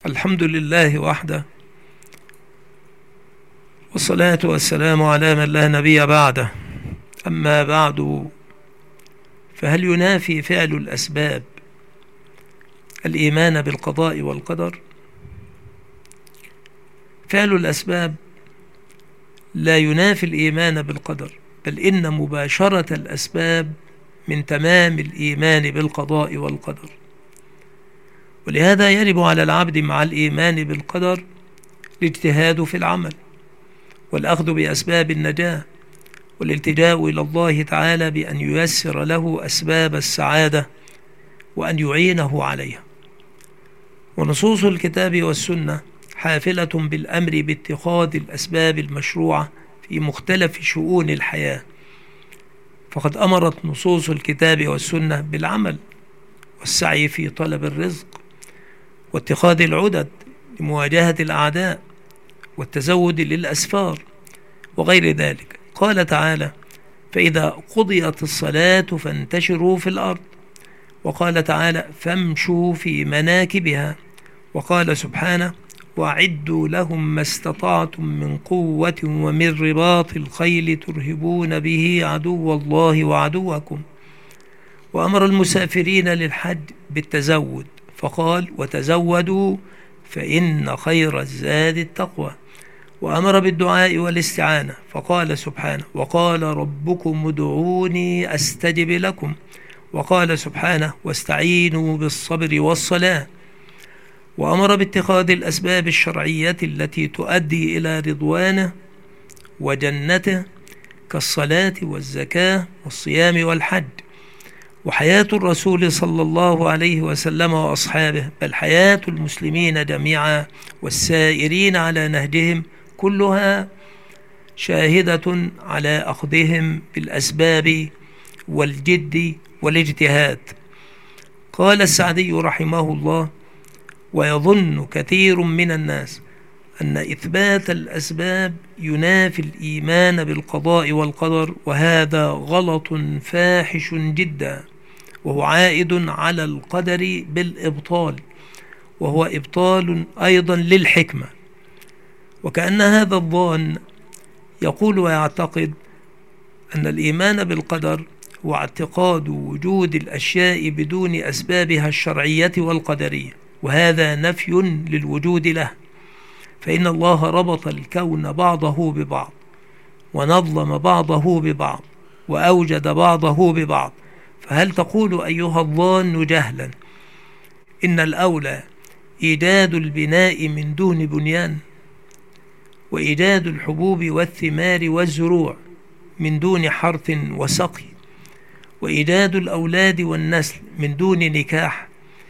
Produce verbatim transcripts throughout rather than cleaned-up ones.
الحمد لله وحده، والصلاة والسلام على من لا نبي بعده. أما بعد، فهل ينافي فعل الأسباب الإيمان بالقضاء والقدر؟ فعل الأسباب لا ينافي الإيمان بالقدر، بل إن مباشرة الأسباب من تمام الإيمان بالقضاء والقدر. ولهذا يجب على العبد مع الإيمان بالقدر الاجتهاد في العمل، والأخذ بأسباب النجاة، والالتجاء إلى الله تعالى بأن ييسر له أسباب السعادة وأن يعينه عليها. ونصوص الكتاب والسنة حافلة بالأمر باتخاذ الأسباب المشروعة في مختلف شؤون الحياة، فقد أمرت نصوص الكتاب والسنة بالعمل والسعي في طلب الرزق، واتخاذ العدد لمواجهة الأعداء، والتزود للأسفار وغير ذلك. قال تعالى: فإذا قضيت الصلاة فانتشروا في الأرض. وقال تعالى: فامشوا في مناكبها. وقال سبحانه: وأعدوا لهم ما استطعتم من قوة ومن رباط الخيل ترهبون به عدو الله وعدوكم. وأمر المسافرين للحج بالتزود، فقال: وتزودوا فإن خير الزاد التقوى. وأمر بالدعاء والاستعانة، فقال سبحانه: وقال ربكم ادعوني أستجب لكم. وقال سبحانه: واستعينوا بالصبر والصلاة. وأمر باتخاذ الأسباب الشرعية التي تؤدي إلى رضوانه وجنته، كالصلاة والزكاة والصيام والحج. وحياة الرسول صلى الله عليه وسلم وأصحابه، بل حياة المسلمين جميعا والسائرين على نهجهم، كلها شاهدة على أخذهم بالأسباب والجد والاجتهاد. قال السعدي رحمه الله: ويظن كثير من الناس أن إثبات الأسباب ينافي الإيمان بالقضاء والقدر، وهذا غلط فاحش جدا، وهو عائد على القدر بالإبطال، وهو إبطال أيضا للحكمة. وكأن هذا الظان يقول ويعتقد أن الإيمان بالقدر هو اعتقاد وجود الأشياء بدون أسبابها الشرعية والقدرية، وهذا نفي للوجود له، فإن الله ربط الكون بعضه ببعض، ونظم بعضه ببعض، وأوجد بعضه ببعض. فهل تقول أيها الظان جهلا إن الأولى إيجاد البناء من دون بنيان، وإيجاد الحبوب والثمار والزروع من دون حرث وسقي، وإيجاد الأولاد والنسل من دون نكاح،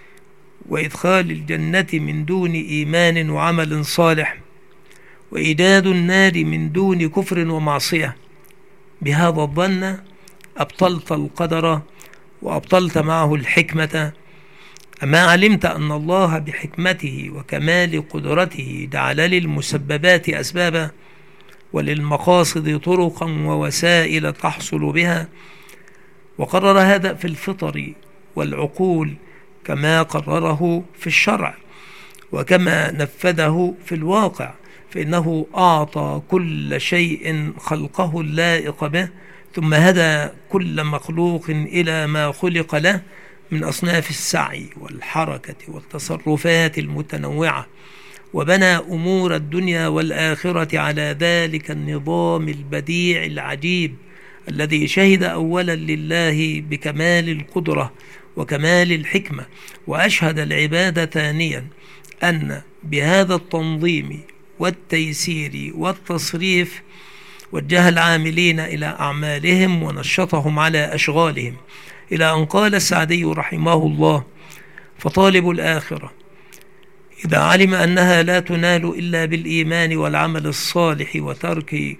وإدخال الجنة من دون إيمان وعمل صالح، وإيجاد النار من دون كفر ومعصية؟ بهذا الظن أبطلت القدر وأبطلت معه الحكمة. أما علمت أن الله بحكمته وكمال قدرته جعل للمسببات أسبابا، وللمقاصد طرقا ووسائل تحصل بها، وقرر هذا في الفطر والعقول كما قرره في الشرع، وكما نفذه في الواقع، فإنه أعطى كل شيء خلقه اللائق به، ثم هدى كل مخلوق إلى ما خلق له من أصناف السعي والحركة والتصرفات المتنوعة، وبنى أمور الدنيا والآخرة على ذلك النظام البديع العجيب الذي شهد أولا لله بكمال القدرة وكمال الحكمة، وأشهد العباد ثانيا أن بهذا التنظيم والتيسير والتصريف وجه العاملين إلى أعمالهم ونشطهم على أشغالهم، إلى أن قال السعدي رحمه الله: فطالب الآخرة إذا علم أنها لا تنال إلا بالإيمان والعمل الصالح وترك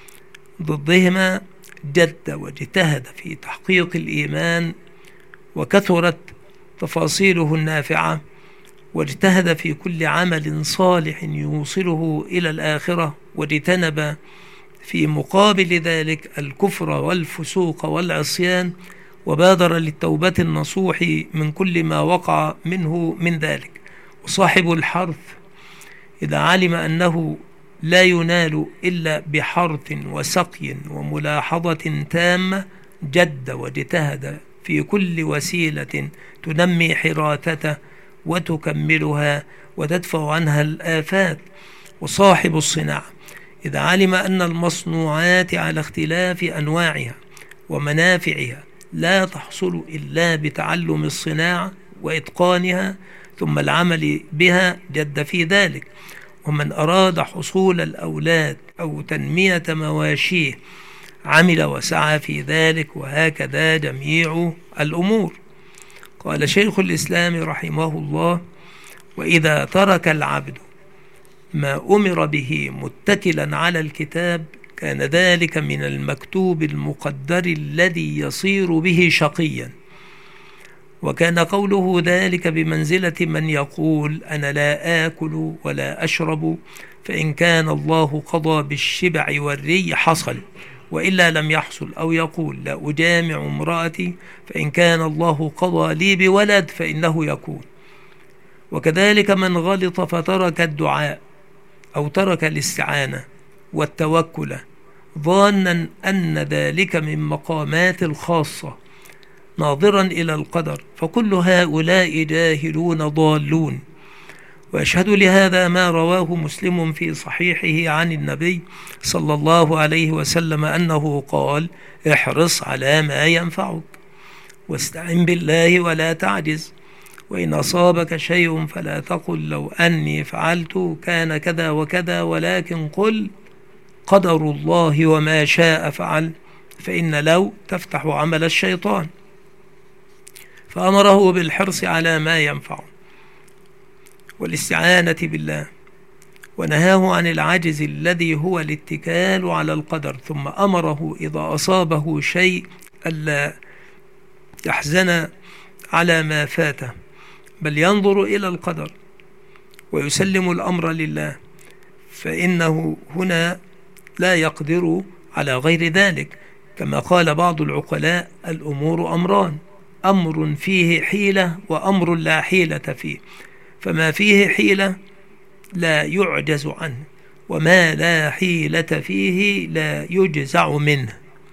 ضدهما، جد واجتهد في تحقيق الإيمان، وكثرت تفاصيله النافعة، واجتهد في كل عمل صالح يوصله إلى الآخرة، واجتنب في مقابل ذلك الكفر والفسوق والعصيان، وبادر للتوبة النصوح من كل ما وقع منه من ذلك. وصاحب الحرث إذا علم أنه لا ينال إلا بحرث وسقي وملاحظة تامة جد واجتهد في كل وسيلة تنمي حراثته وتكملها وتدفع عنها الآفات. وصاحب الصناعة إذا علم أن المصنوعات على اختلاف أنواعها ومنافعها لا تحصل إلا بتعلم الصناعة وإتقانها ثم العمل بها جد في ذلك. ومن أراد حصول الأولاد أو تنمية مواشيه عمل وسعى في ذلك، وهكذا جميع الأمور. قال شيخ الإسلام رحمه الله: وإذا ترك العبد ما أمر به متكلا على الكتاب كان ذلك من المكتوب المقدر الذي يصير به شقيا. وكان قوله ذلك بمنزلة من يقول أنا لا آكل ولا أشرب، فإن كان الله قضى بالشبع والري حصل، وإلا لم يحصل. أو يقول لا أجامع امرأتي، فإن كان الله قضى لي بولد فإنه يكون. وكذلك من غلط فترك الدعاء أو ترك الاستعانة والتوكل ظانا أن ذلك من مقامات الخاصة ناظرا إلى القدر، فكل هؤلاء جاهلون ضالون. وأشهد لهذا ما رواه مسلم في صحيحه عن النبي صلى الله عليه وسلم أنه قال: احرص على ما ينفعك واستعن بالله ولا تعجز، وإن أصابك شيء فلا تقل لو أني فعلت كان كذا وكذا، ولكن قل قدر الله وما شاء فعل، فإن لو تفتح عمل الشيطان. فأمره بالحرص على ما ينفعه والاستعانة بالله، ونهاه عن العجز الذي هو الاتكال على القدر، ثم أمره إذا أصابه شيء ألا يحزن على ما فاته، بل ينظر إلى القدر ويسلم الأمر لله، فإنه هنا لا يقدر على غير ذلك. كما قال بعض العقلاء: الأمور أمران، أمر فيه حيلة وأمر لا حيلة فيه، فما فيه حيلة لا يعجز عنه، وما لا حيلة فيه لا يجزع منه.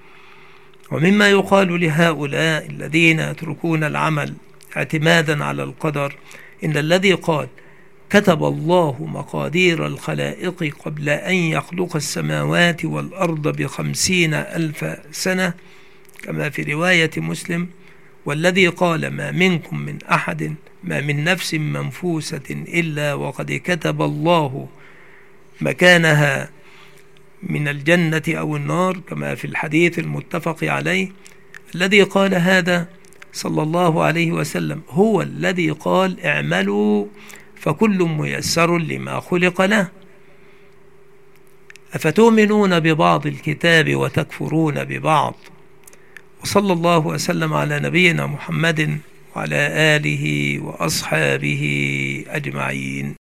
ومما يقال لهؤلاء الذين يتركون العمل اعتمادا على القدر: إن الذي قال كتب الله مقادير الخلائق قبل أن يخلق السماوات والأرض بخمسين ألف سنة كما في رواية مسلم، والذي قال ما منكم من أحد ما من نفس منفوسة إلا وقد كتب الله مكانها من الجنة أو النار كما في الحديث المتفق عليه، الذي قال هذا صلى الله عليه وسلم هو الذي قال اعملوا فكل ميسر لما خلق له. أفتؤمنون ببعض الكتاب وتكفرون ببعض؟ وصلى الله وسلم على نبينا محمد وعلى آله وأصحابه أجمعين.